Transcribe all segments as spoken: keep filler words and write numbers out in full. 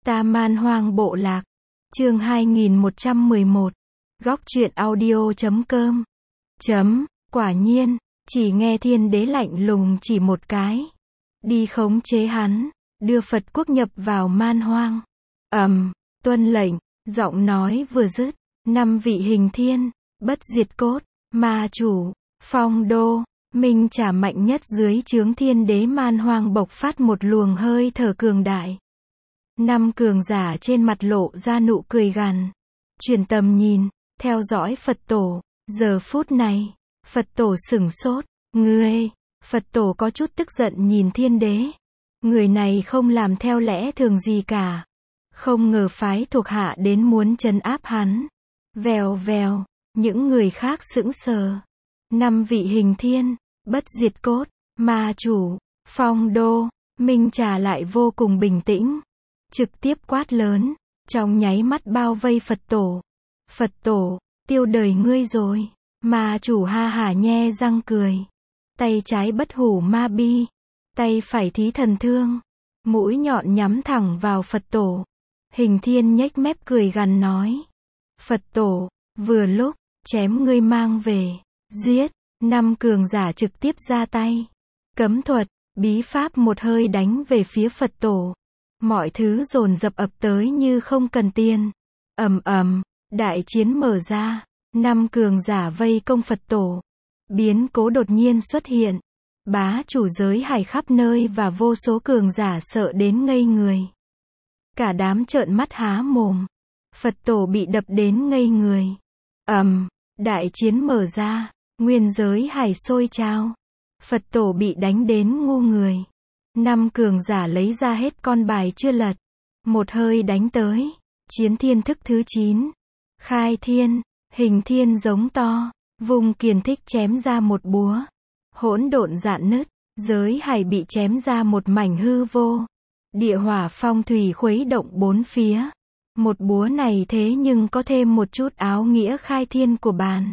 Ta Man Hoang Bộ Lạc. Chương hai nghìn một trăm mười một. Góc truyện audio chấm com. Chấm, quả nhiên, chỉ nghe thiên đế lạnh lùng chỉ một cái. Đi khống chế hắn, đưa Phật quốc nhập vào Man Hoang. Ầm, tuân lệnh, giọng nói vừa dứt, năm vị hình thiên, bất diệt cốt, ma chủ, phong đô, minh trả mạnh nhất dưới trướng thiên đế Man Hoang bộc phát một luồng hơi thở cường đại. Năm cường giả trên mặt lộ ra nụ cười gằn. Chuyển tầm nhìn, theo dõi Phật tổ. Giờ phút này, Phật tổ sửng sốt. Ngươi, Phật tổ có chút tức giận nhìn thiên đế. Người này không làm theo lẽ thường gì cả. Không ngờ phái thuộc hạ đến muốn trấn áp hắn. Vèo vèo, những người khác sững sờ. Năm vị hình thiên, bất diệt cốt, ma chủ, phong đô, minh trà lại vô cùng bình tĩnh. Trực tiếp quát lớn, trong nháy mắt bao vây Phật tổ. Phật tổ, tiêu đời ngươi rồi. Ma chủ ha hả nhe răng cười. Tay trái bất hủ ma bi, tay phải thí thần thương, mũi nhọn nhắm thẳng vào Phật tổ. Hình thiên nhếch mép cười gằn nói. Phật tổ, vừa lúc, chém ngươi mang về, giết. Năm cường giả trực tiếp ra tay. Cấm thuật, bí pháp một hơi đánh về phía Phật tổ. Mọi thứ dồn dập ập tới như không cần tiền. Ầm ầm, đại chiến mở ra. Năm cường giả vây công Phật tổ. Biến cố đột nhiên xuất hiện. Bá chủ giới hải khắp nơi và vô số cường giả sợ đến ngây người. Cả đám trợn mắt há mồm. Phật tổ bị đập đến ngây người. Ầm, đại chiến mở ra. Nguyên giới hải sôi trào. Phật tổ bị đánh đến ngu người. Năm cường giả lấy ra hết con bài chưa lật. Một hơi đánh tới. Chiến thiên thức thứ chín. Khai thiên, hình thiên giống to. Vùng kiền thích chém ra một búa. Hỗn độn rạn nứt. Giới hải bị chém ra một mảnh hư vô. Địa hỏa phong thủy khuấy động bốn phía. Một búa này thế nhưng có thêm một chút áo nghĩa khai thiên của bàn.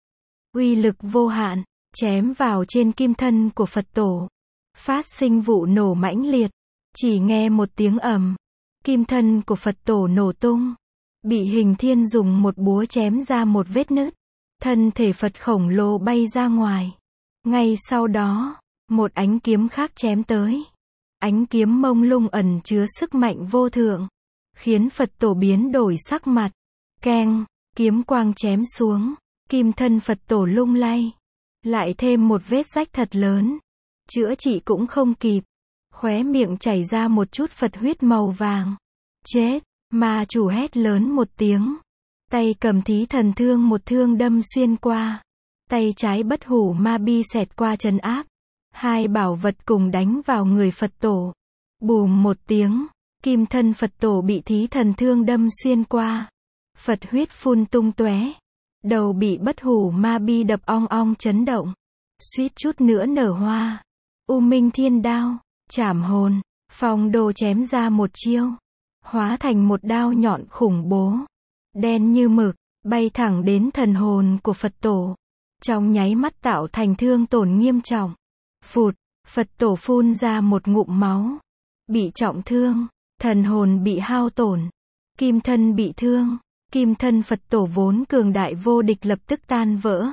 Uy lực vô hạn, chém vào trên kim thân của Phật tổ. Phát sinh vụ nổ mãnh liệt. Chỉ nghe một tiếng ầm. Kim thân của Phật tổ nổ tung. Bị hình thiên dùng một búa chém ra một vết nứt. Thân thể Phật khổng lồ bay ra ngoài. Ngay sau đó, một ánh kiếm khác chém tới. Ánh kiếm mông lung ẩn chứa sức mạnh vô thượng. Khiến Phật tổ biến đổi sắc mặt. Keng, kiếm quang chém xuống. Kim thân Phật tổ lung lay. Lại thêm một vết rách thật lớn. Chữa trị cũng không kịp. Khóe miệng chảy ra một chút Phật huyết màu vàng. Chết, ma chủ hét lớn một tiếng. Tay cầm thí thần thương một thương đâm xuyên qua. Tay trái bất hủ ma bi xẹt qua trấn áp. Hai bảo vật cùng đánh vào người Phật tổ. Bùm một tiếng, kim thân Phật tổ bị thí thần thương đâm xuyên qua. Phật huyết phun tung tóe. Đầu bị bất hủ ma bi đập ong ong chấn động. Suýt chút nữa nở hoa. U minh thiên đao, chảm hồn, phong đồ chém ra một chiêu. Hóa thành một đao nhọn khủng bố. Đen như mực, bay thẳng đến thần hồn của Phật tổ. Trong nháy mắt tạo thành thương tổn nghiêm trọng. Phụt, Phật tổ phun ra một ngụm máu. Bị trọng thương, thần hồn bị hao tổn. Kim thân bị thương. Kim thân Phật tổ vốn cường đại vô địch lập tức tan vỡ.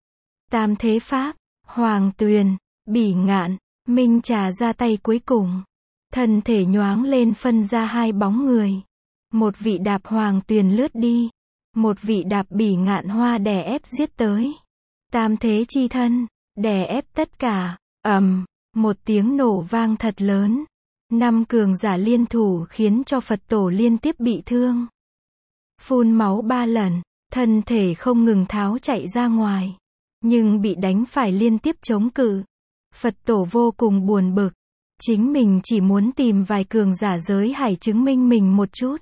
Tam thế pháp, hoàng tuyền, bỉ ngạn, minh trà ra tay cuối cùng. Thân thể nhoáng lên phân ra hai bóng người. Một vị đạp hoàng tuyền lướt đi. Một vị đạp bỉ ngạn hoa đè ép giết tới. Tam thế chi thân, đè ép tất cả. Ầm, một tiếng nổ vang thật lớn. Năm cường giả liên thủ khiến cho Phật tổ liên tiếp bị thương. Phun máu ba lần, thân thể không ngừng tháo chạy ra ngoài. Nhưng bị đánh phải liên tiếp chống cự. Phật tổ vô cùng buồn bực. Chính mình chỉ muốn tìm vài cường giả giới hải chứng minh mình một chút.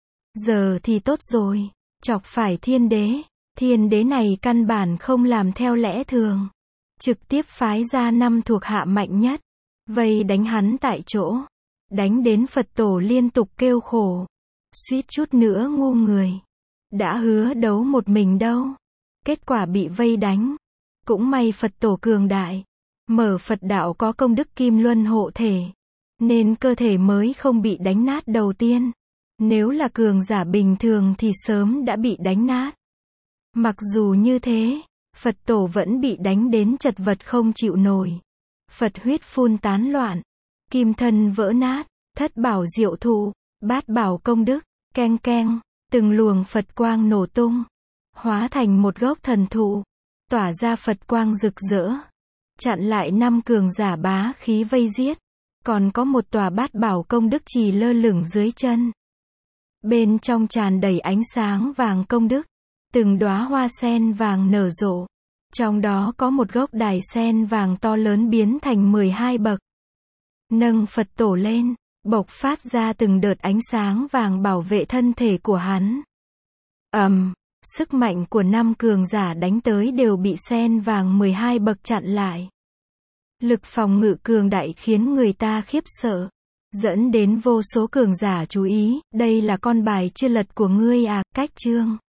Giờ thì tốt rồi, chọc phải thiên đế. Thiên đế này căn bản không làm theo lẽ thường. Trực tiếp phái ra năm thuộc hạ mạnh nhất. Vây đánh hắn tại chỗ. Đánh đến Phật tổ liên tục kêu khổ. Suýt chút nữa ngu người. Đã hứa đấu một mình đâu. Kết quả bị vây đánh. Cũng may Phật tổ cường đại. Mở Phật đạo có công đức kim luân hộ thể. Nên cơ thể mới không bị đánh nát đầu tiên. Nếu là cường giả bình thường thì sớm đã bị đánh nát. Mặc dù như thế, Phật tổ vẫn bị đánh đến chật vật không chịu nổi. Phật huyết phun tán loạn, kim thân vỡ nát, thất bảo diệu thụ, bát bảo công đức, keng keng, từng luồng Phật quang nổ tung, hóa thành một gốc thần thụ, tỏa ra Phật quang rực rỡ, chặn lại năm cường giả bá khí vây giết. Còn có một tòa bát bảo công đức trì lơ lửng dưới chân. Bên trong tràn đầy ánh sáng vàng công đức, từng đóa hoa sen vàng nở rộ. Trong đó có một gốc đài sen vàng to lớn biến thành mười hai bậc. Nâng Phật tổ lên, bộc phát ra từng đợt ánh sáng vàng bảo vệ thân thể của hắn. Ầm, um, sức mạnh của năm cường giả đánh tới đều bị sen vàng mười hai bậc chặn lại. Lực phòng ngự cường đại khiến người ta khiếp sợ, dẫn đến vô số cường giả chú ý, đây là con bài chưa lật của ngươi à, cách chương.